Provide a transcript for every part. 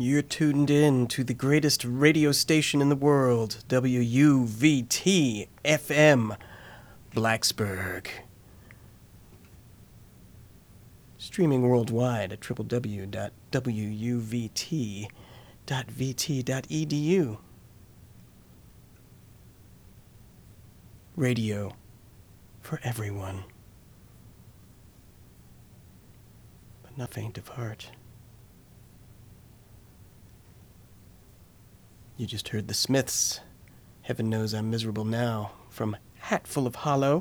You're tuned in to the greatest radio station in the world, WUVT FM, Blacksburg. Streaming worldwide at www.wuvt.vt.edu. Radio for everyone, but not faint of heart. You just heard the Smiths. Heaven knows I'm miserable now, from Hatful of Hollow.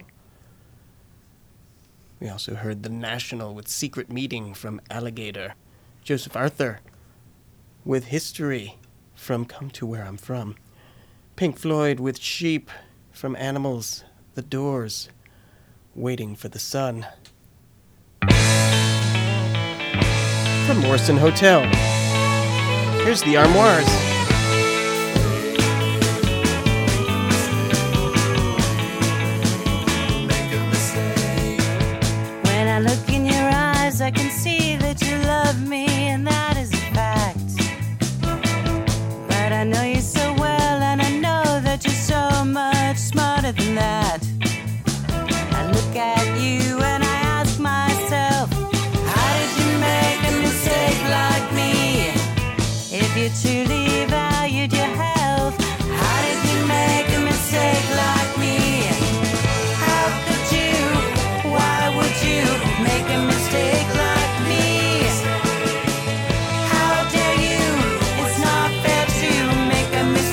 We also heard The National with Secret Meeting from Alligator. Joseph Arthur with History from Come to Where I'm From. Pink Floyd with Sheep from Animals. The Doors, Waiting for the Sun. From Morrison Hotel, here's the Armoires. I can see that you love me, and that is a fact. But I know you so well, and I know that you're so much smarter than that. I look at you and I ask myself, how did you make a mistake like me? If you truly valued your health, how did you make a mistake like me? How could you? Why would you make a mistake like me? How dare you? It's not fair to make a mistake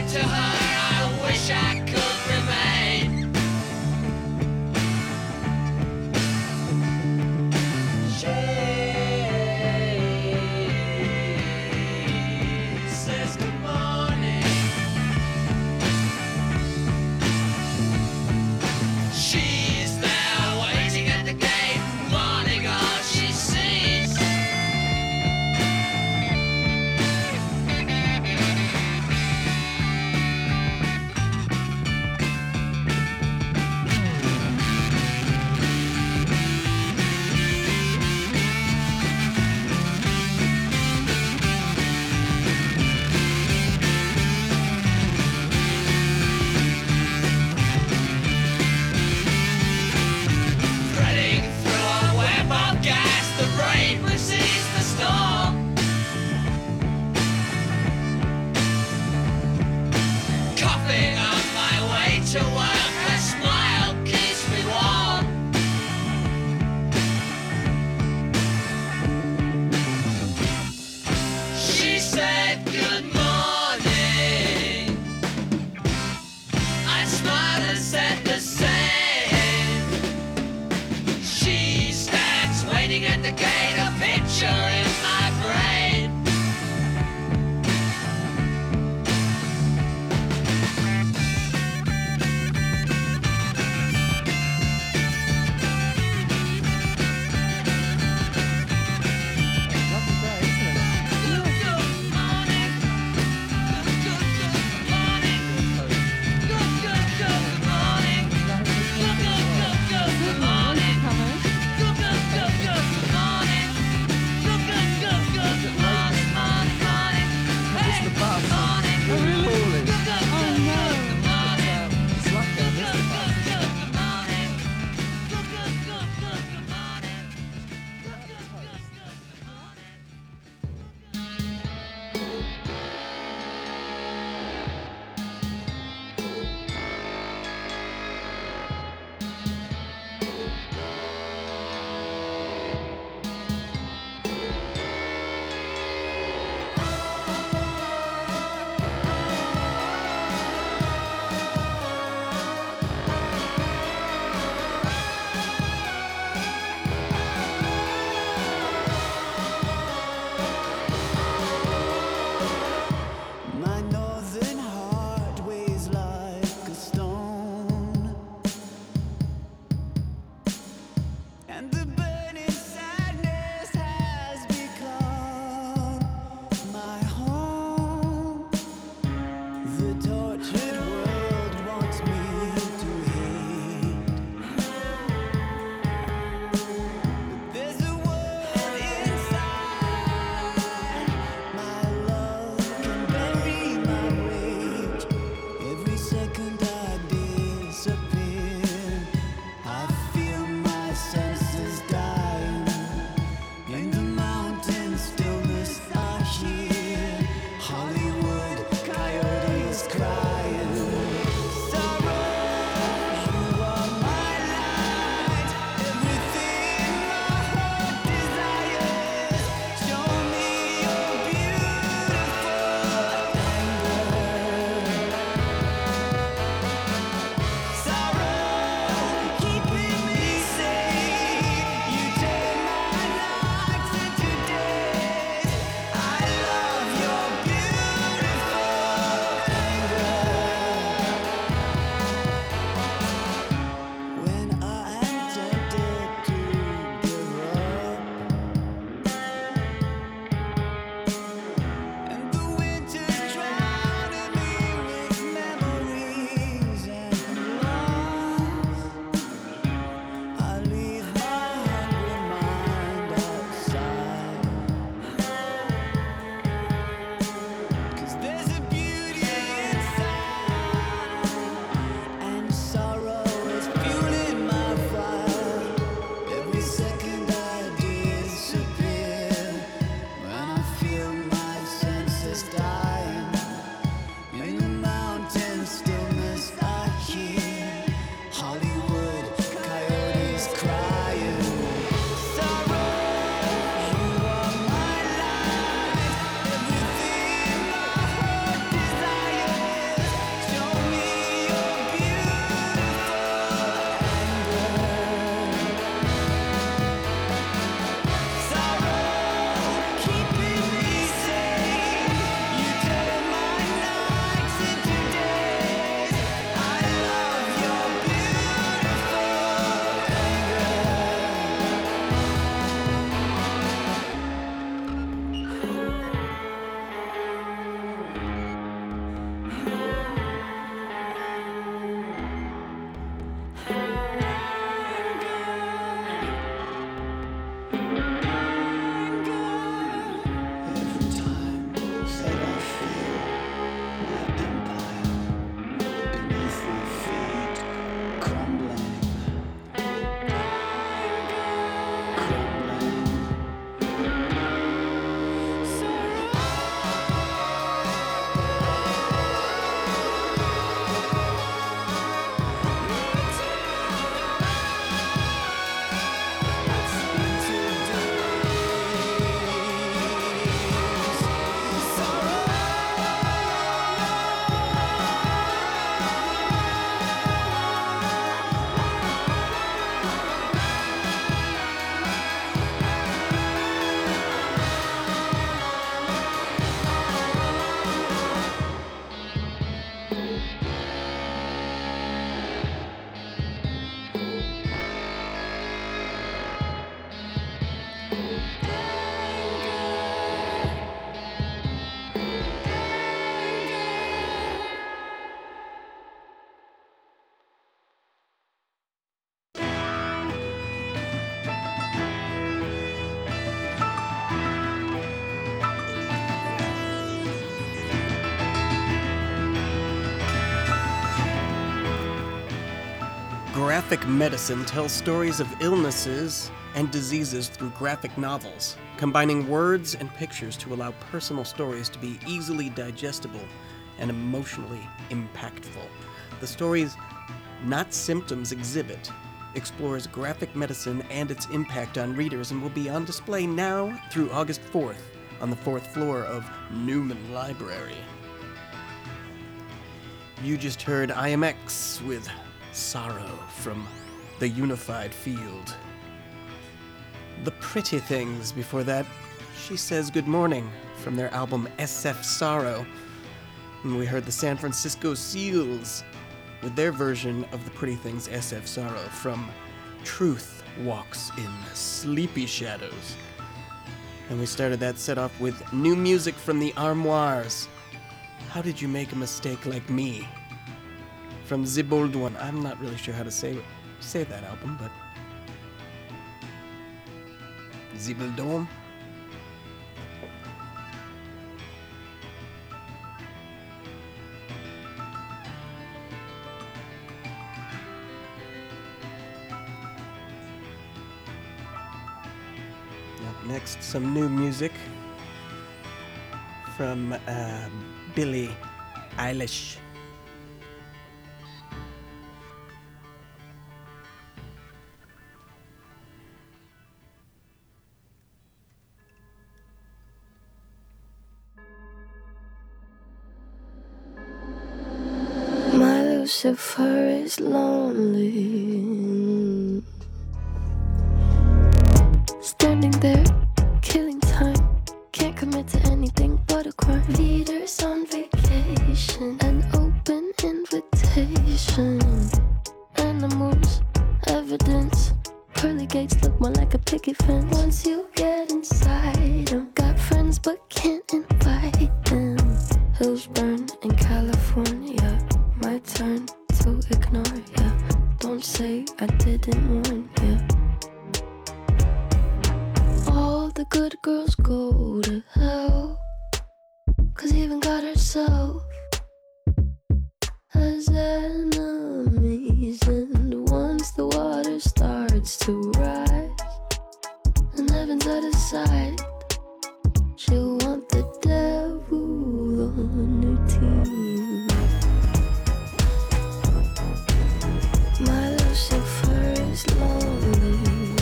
to her, I wish I could remain. She says good morning. She's there waiting at the gate, wanting all she sees. Threading through a web of gas, the rain precedes the storm. Coughing on my way to work, her smile keeps me warm. She said good morning. I smiled and said the same. She stands waiting at the gate, a picture in my brain. Good morning. Graphic Medicine tells stories of illnesses and diseases through graphic novels, combining words and pictures to allow personal stories to be easily digestible and emotionally impactful. The stories Not Symptoms Exhibit explores graphic medicine and its impact on readers and will be on display now through August 4th on the 4th floor of Newman Library. You just heard IMX with Sorrow from the Unified Field. The Pretty Things before that, She Says Good Morning from their album SF Sorrow. And we heard the San Francisco Seals with their version of The Pretty Things SF Sorrow from Truth Walks in Sleepy Shadows. And we started that set off with new music from the Armoires. How Did You Make a Mistake Like Me? From The Bold One. I'm not really sure how to say that album, but Zibeldon. Up next, some new music from Billie Eilish. My Lucifer is lonely, standing there, killing time. Can't commit to anything but a crime. Leaders on vacation, an open invitation. Animals, evidence. Pearly gates look more like a picket fence. Once you get inside them, got friends but can't invite them. Hills burn in California. My turn to ignore ya. Don't say I didn't warn ya. All the good girls go to hell, 'cause even God herself has enemies. And once the water starts to rise and heaven's out of sight, she'll want the devil on her team. My Lucifer is lonely.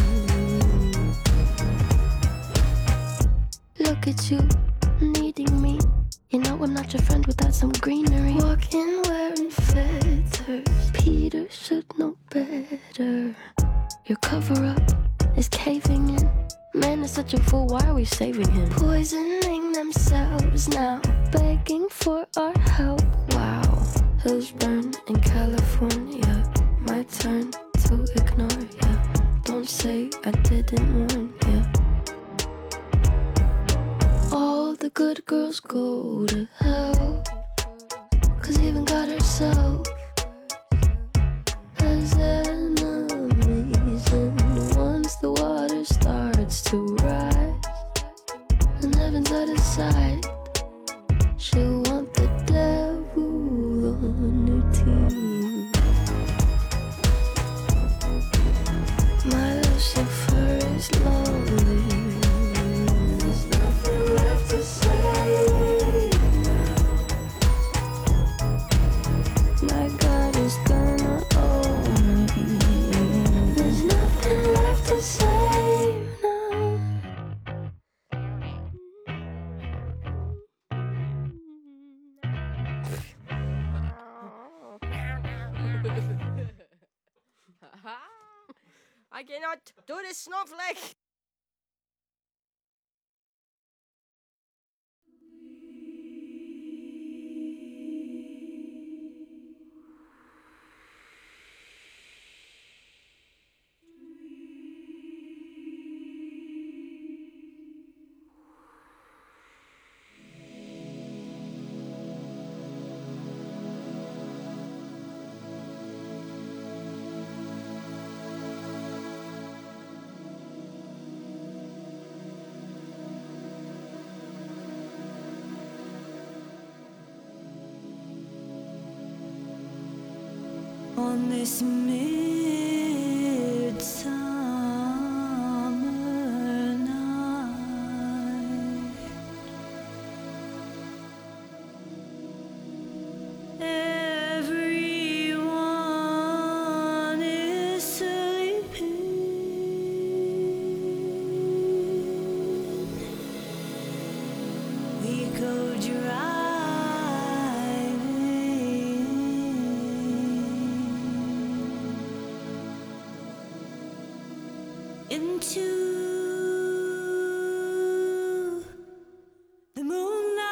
Look at you, needing me. You know I'm not your friend without some greenery. Walking wearing feathers. Peter should know better. Your cover-up is caving in. Man is such a fool, why are we saving him? Poisoning themselves now, begging for our help. Wow. Hills burn in California. My turn to ignore ya. Don't say I didn't warn ya. All the good girls go to hell, 'cause even God herself has enemies. And once the water starts to rise and heaven's out of sight, she'll want the devil on her team. My Lucifer is lonely. There's nothing left to say now. My God is gonna own me. There's nothing left to say now. I cannot do this, snowflake! On this midnight into the moonlight.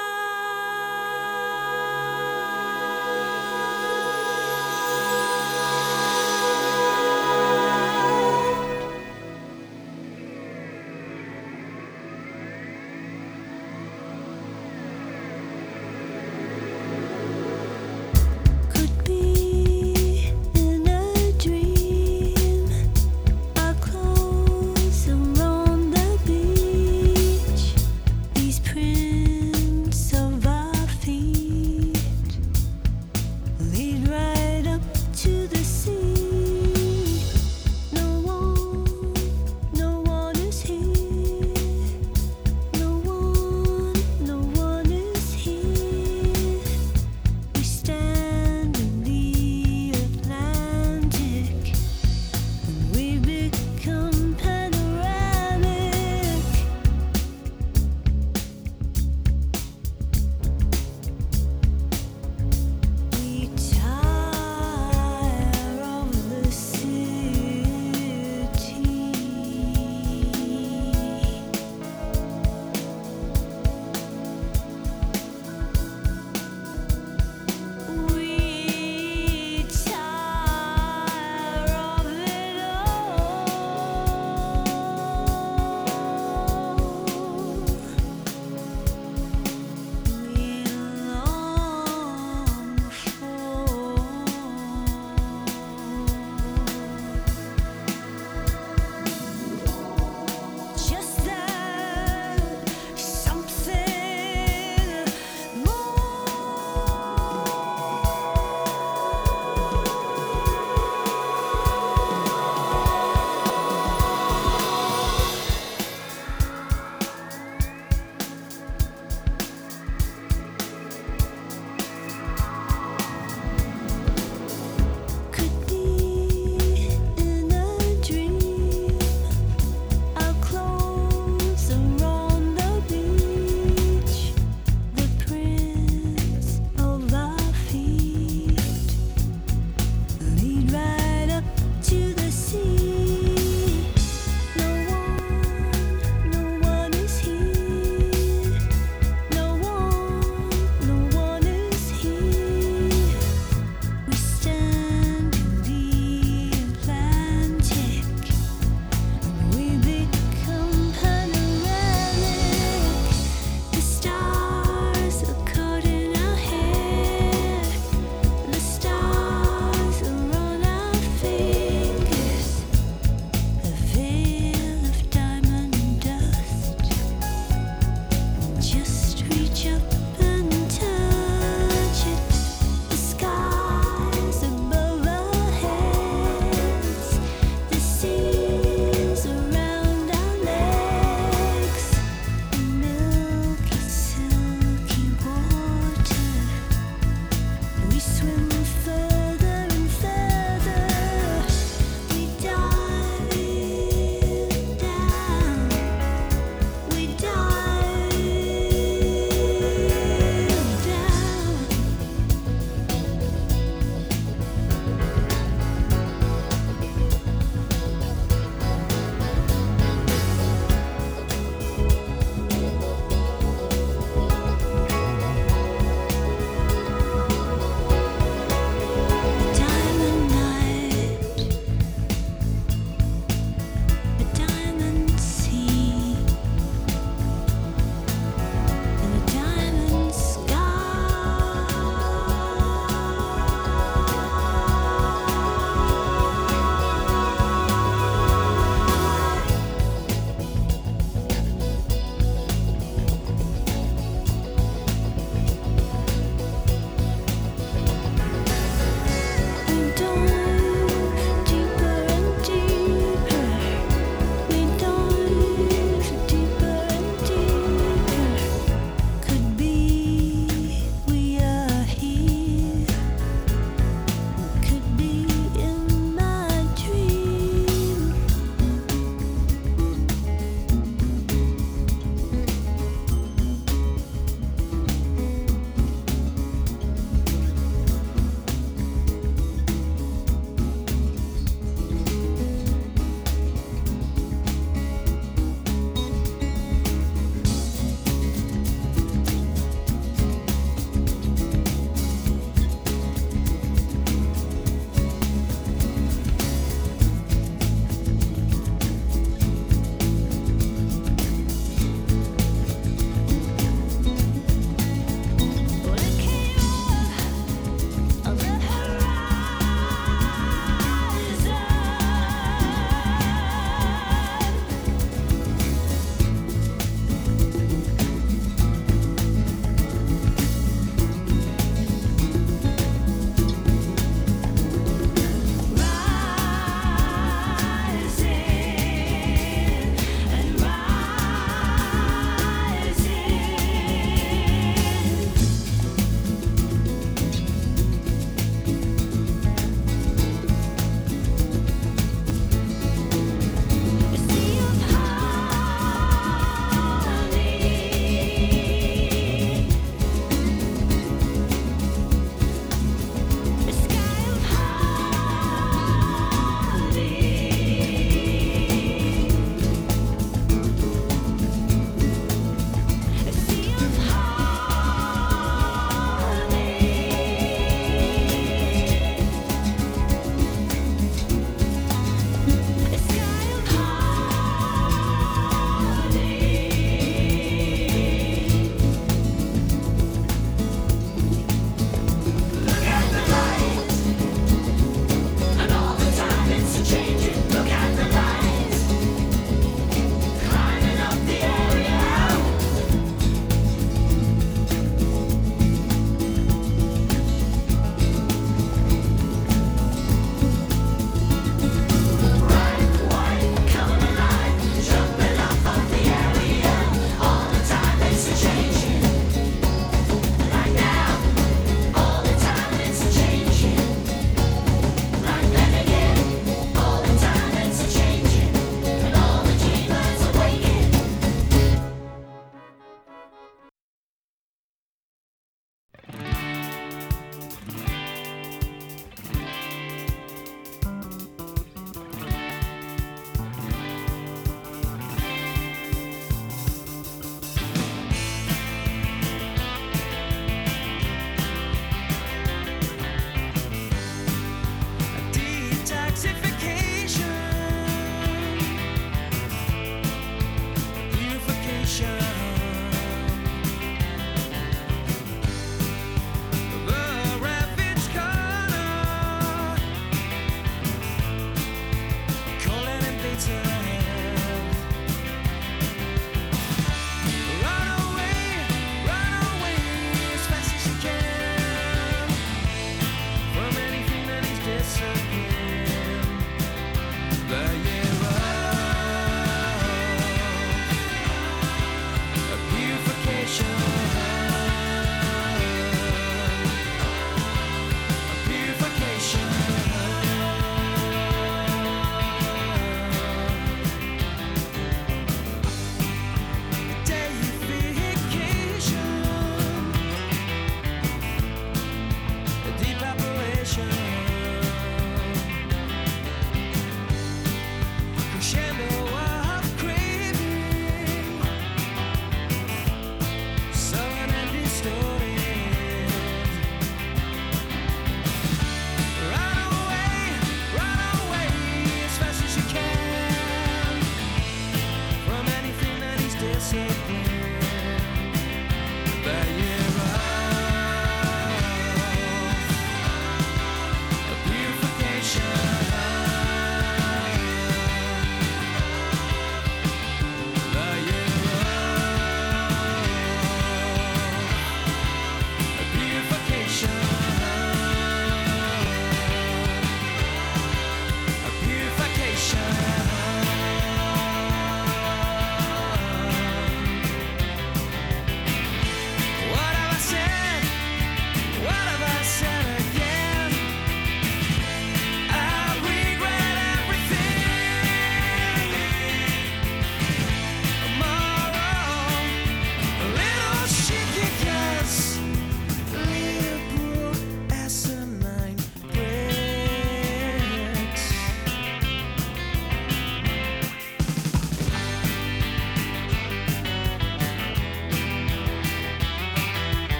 Could be in a dream. I close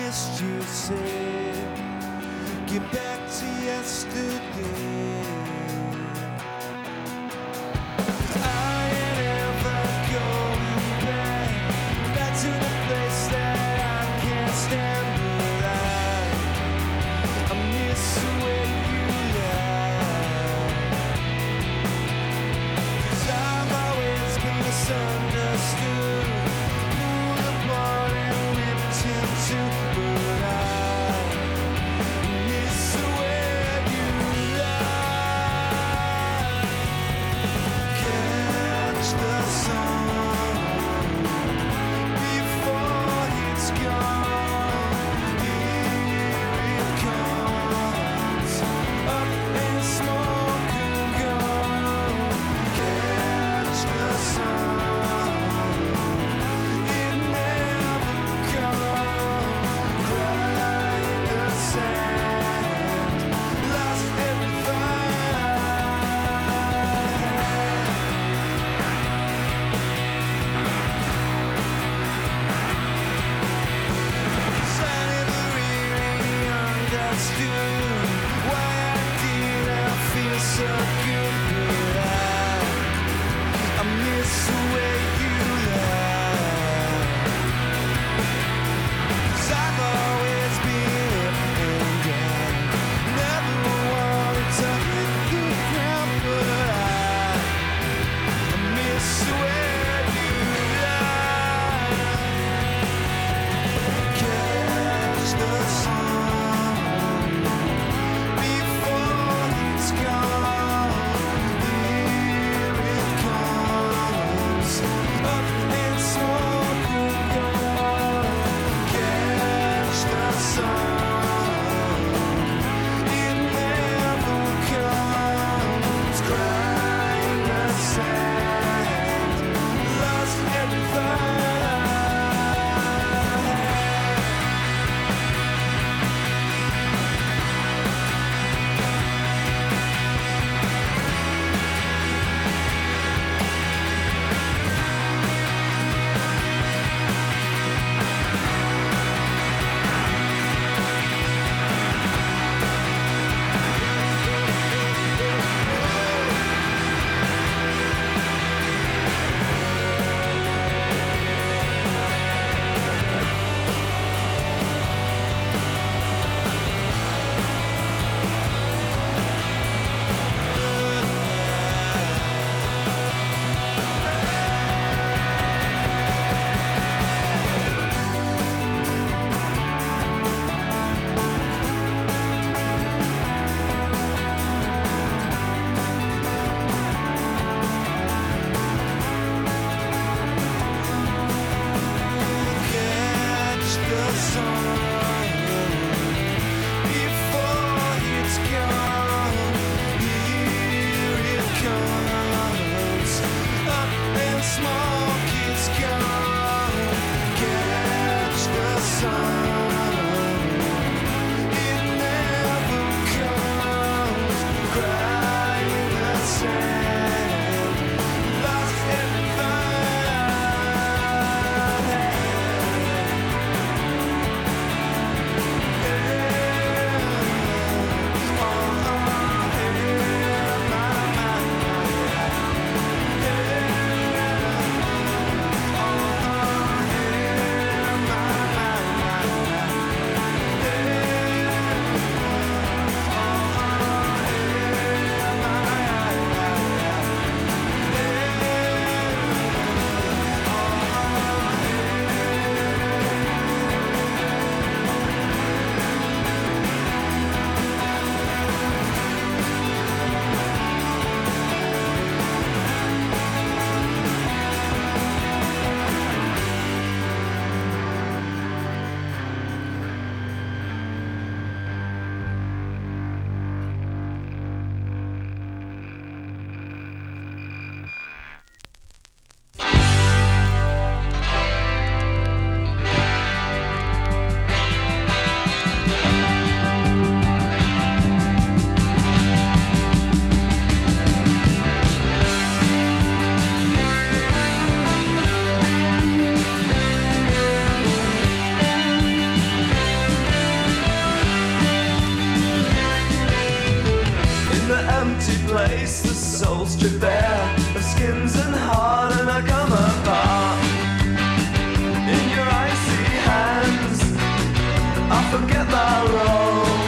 missed you, say, get back to yesterday. I ain't ever going back to the place that I can't stand, but I miss the way you lie. 'Cause I've always been misunderstood, pulled apart and ripped in two, but I miss the way you lie. forget my role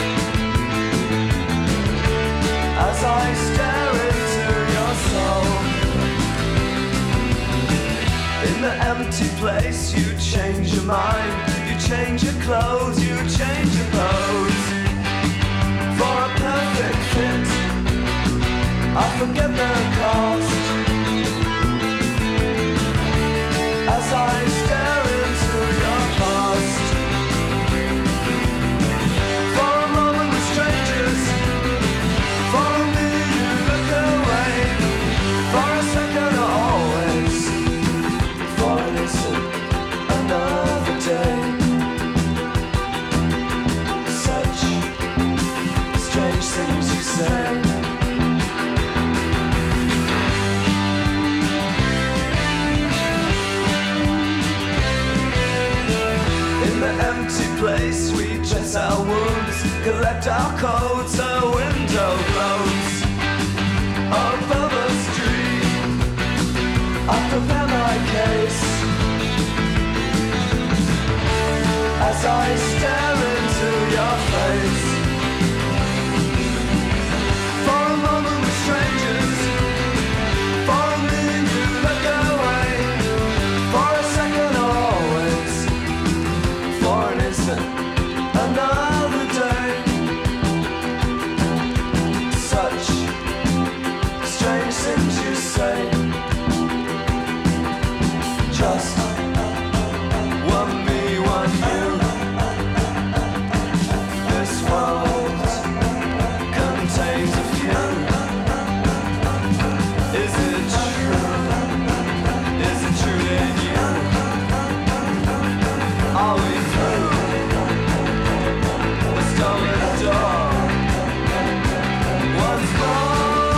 as I stare into your soul. In the empty place, you change your mind, you change your clothes, you change your pose for a perfect fit. I forget the cost as I stare into your past. For a moment with strangers, for a minute you look away, for a second or always, for an instant, another day. Such strange things you say. Empty place, we dress our wounds, collect our coats, a window blows above a street. I prepare my case as I stare into your face. For a moment with strangers, for a minute you look away, for a second or always, for an instant, another day. Such strange things you say. Just one me, one you. This world contains a few. Is it true? Is it true in you? Are we through? Stolen door once more.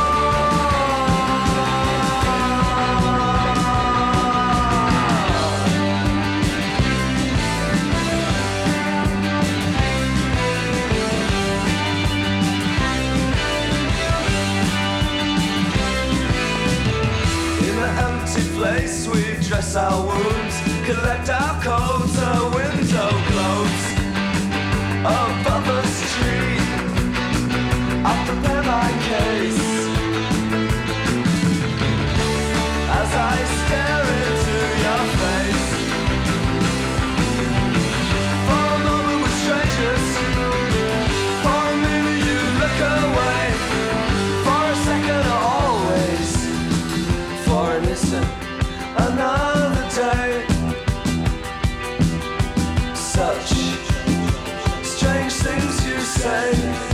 In an empty place, we dress our wounds, collect our coats, a window close above a street. I prepare my case as I stare into your face. For a moment with strangers, for a minute you look away, for a second or always, for an instant, another day. Such strange things you say.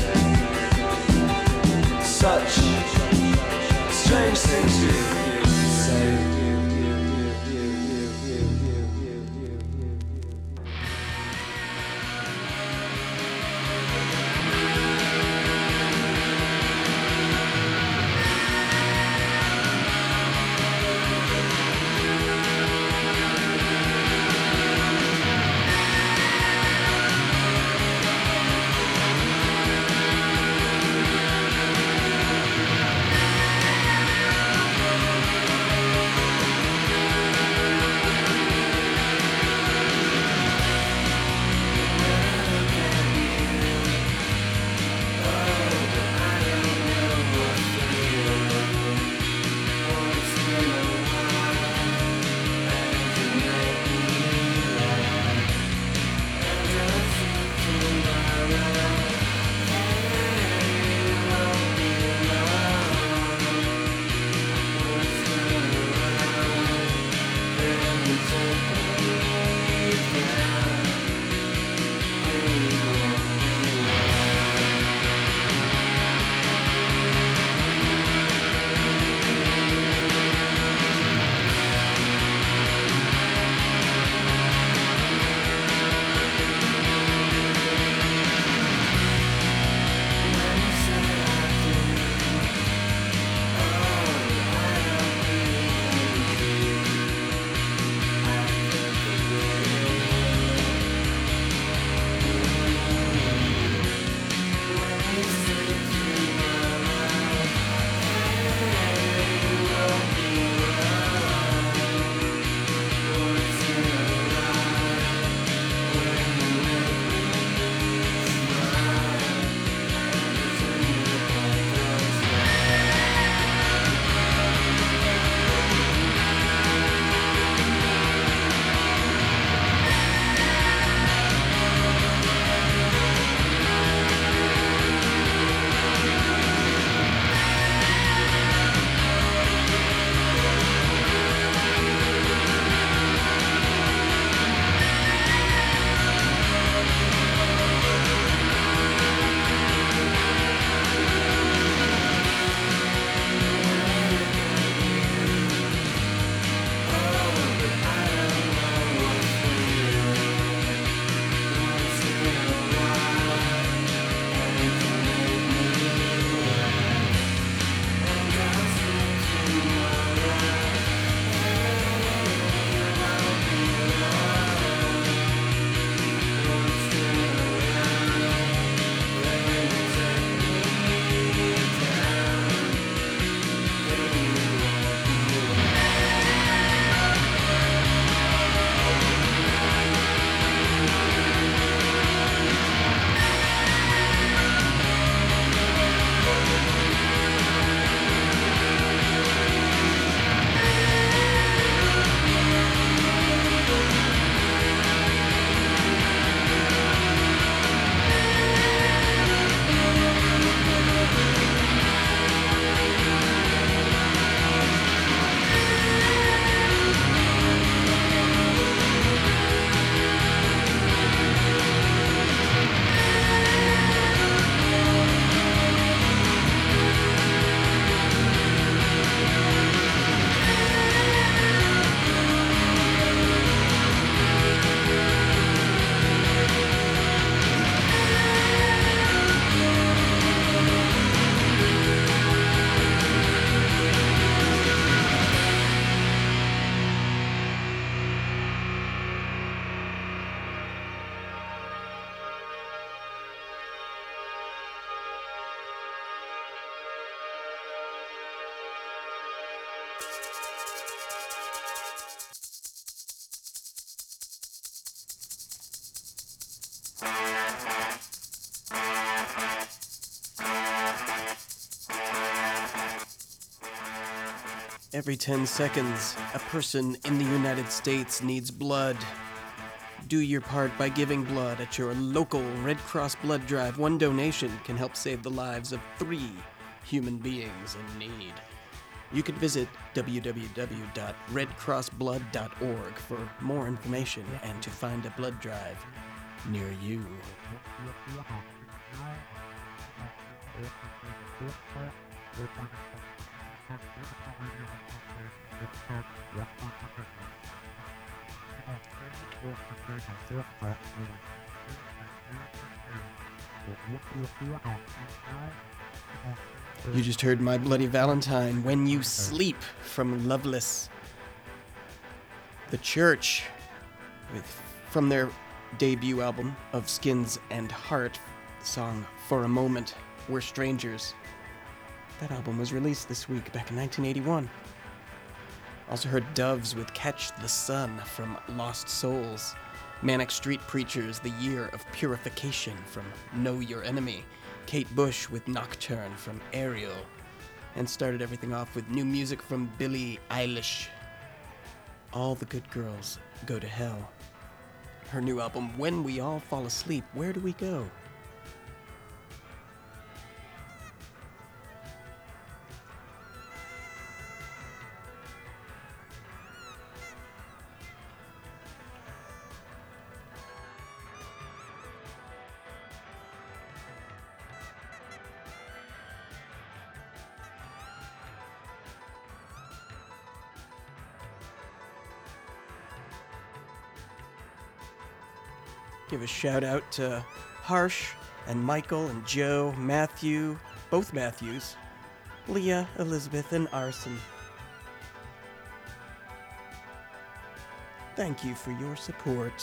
Such strange things you say. Every 10 seconds, a person in the United States needs blood. Do your part by giving blood at your local Red Cross blood drive. One donation can help save the lives of 3 human beings in need. You can visit www.redcrossblood.org for more information and to find a blood drive near you. You just heard My Bloody Valentine, When You Sleep, from Loveless. The Church, from their debut album of Skins and Heart, the song For a Moment, We're Strangers. That album was released this week, back in 1981. Also heard Doves with Catch the Sun from Lost Souls. Manic Street Preachers, The Year of Purification from Know Your Enemy. Kate Bush with Nocturne from Ariel. And started everything off with new music from Billie Eilish. All the Good Girls Go to Hell. Her new album, When We All Fall Asleep, Where Do We Go? Give a shout out to Harsh and Michael and Joe, Matthew, both Matthews, Leah, Elizabeth, and Arson. Thank you for your support.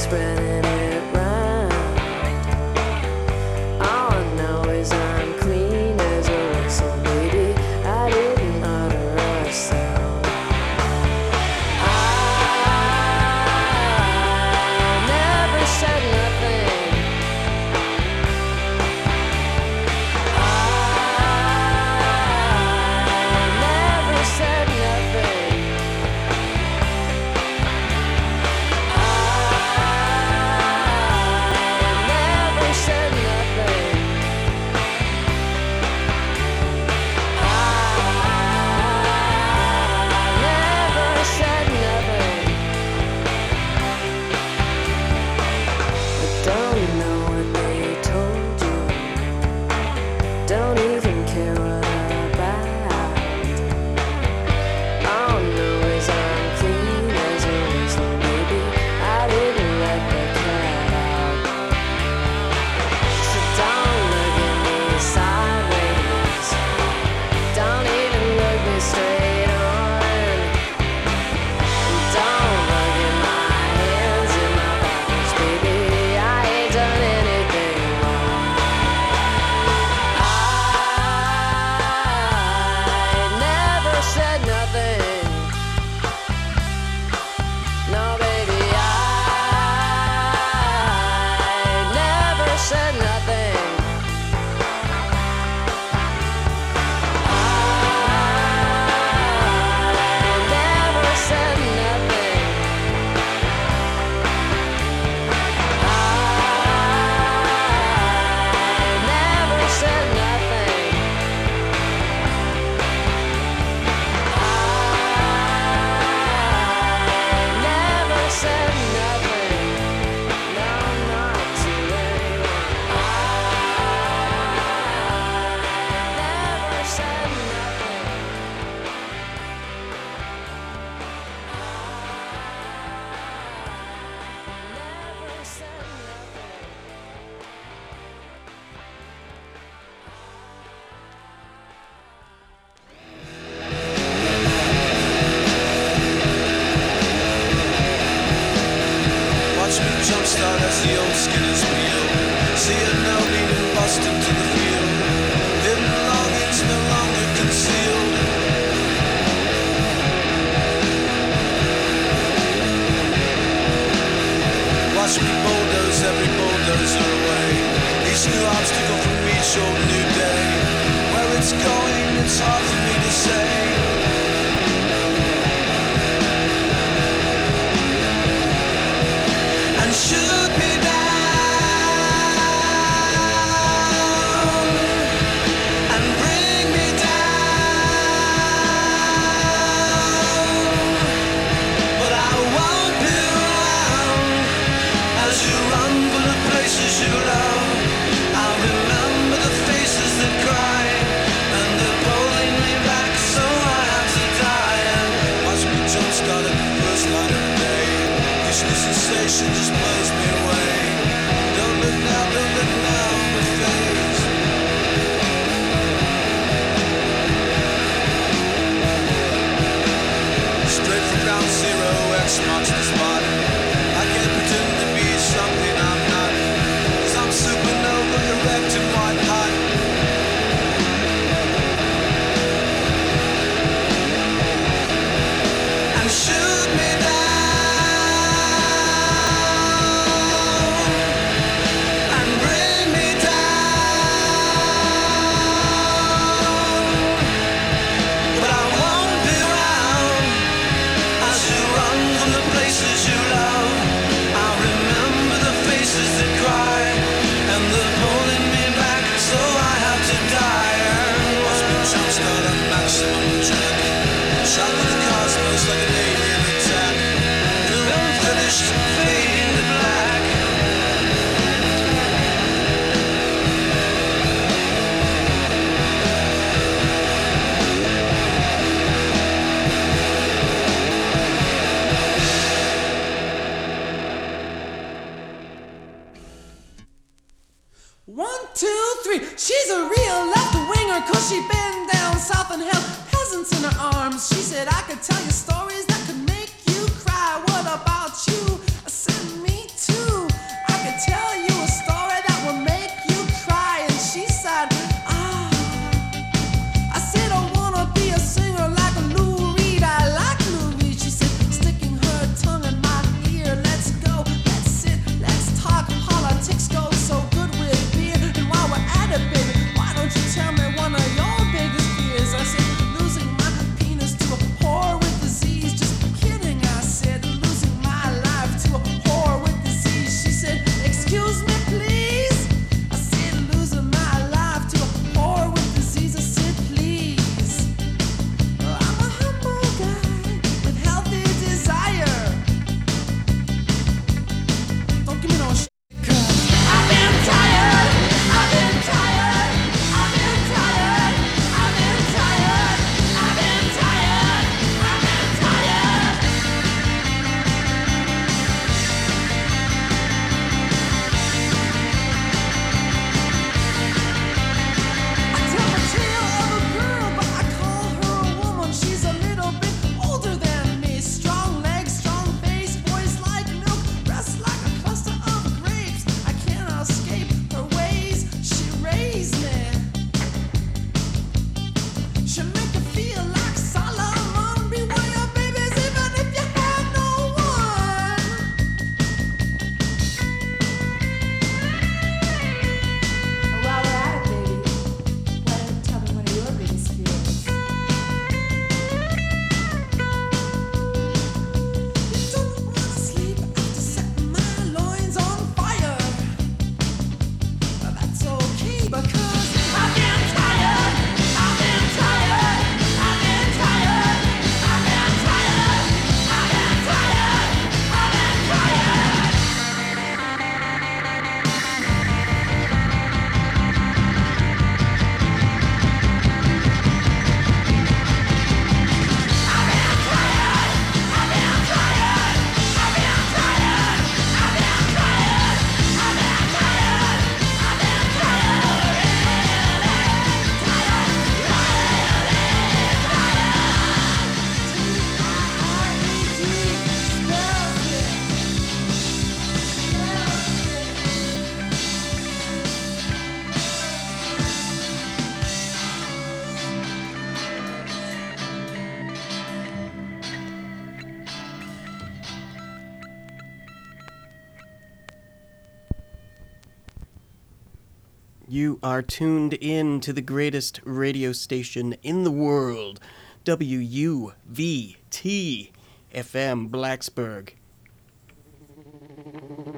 spreading it round. All I know is I'm clean as a whistle, baby. I didn't utter a sound. I never said nothing. I never said nothing. I never said nothing. I never said nothing. I don't know what they told you. Don't even care what about. All I know is I'm clean as a whistle, baby. I didn't let the cat out. So don't look at me sideways. Don't even look me straight on. Don't look at my hands in my pockets, baby. I ain't done anything wrong. I never said nothing. No, baby, I never said nothing. I never said nothing. I never said nothing. I never said nothing. No, not to anyone. I never said nothing. Never said nothing. Watch me jumpstart as the old skinners wheel. See a no leading bust into the field. Hidden longings no longer concealed. Watch me bulldoze every bulldozer away. Each new obstacle from each old new day. Where it's going, it's hard for me to say. And shoot me down and bring me down, but I won't be around as you run for the places you love. I'll remember the faces that cry and they're pulling me back, so I have to die. And watch me jumpstart at the first light of day. Each new sensation just blows me away. Don't look now, my face. Straight from ground zero, X marks the spot. I can't pretend to be something I'm not, 'cause I'm supernova, erect and white hot. And shoot me down and bring me down, but I won't be around as you run from the places you love. I remember the faces that cry and they're pulling me back, so I have to die. Watch me jumpstart on maximum track. Shot with the cosmos like an alien attack. You're unfinished, fading to black. One, two, three. She's a real left-winger, 'cause she been down south and held peasants in her arms. She said, I could tell you stories that could make you cry. What about you? Send me to You are tuned in to the greatest radio station in the world, WUVT FM Blacksburg.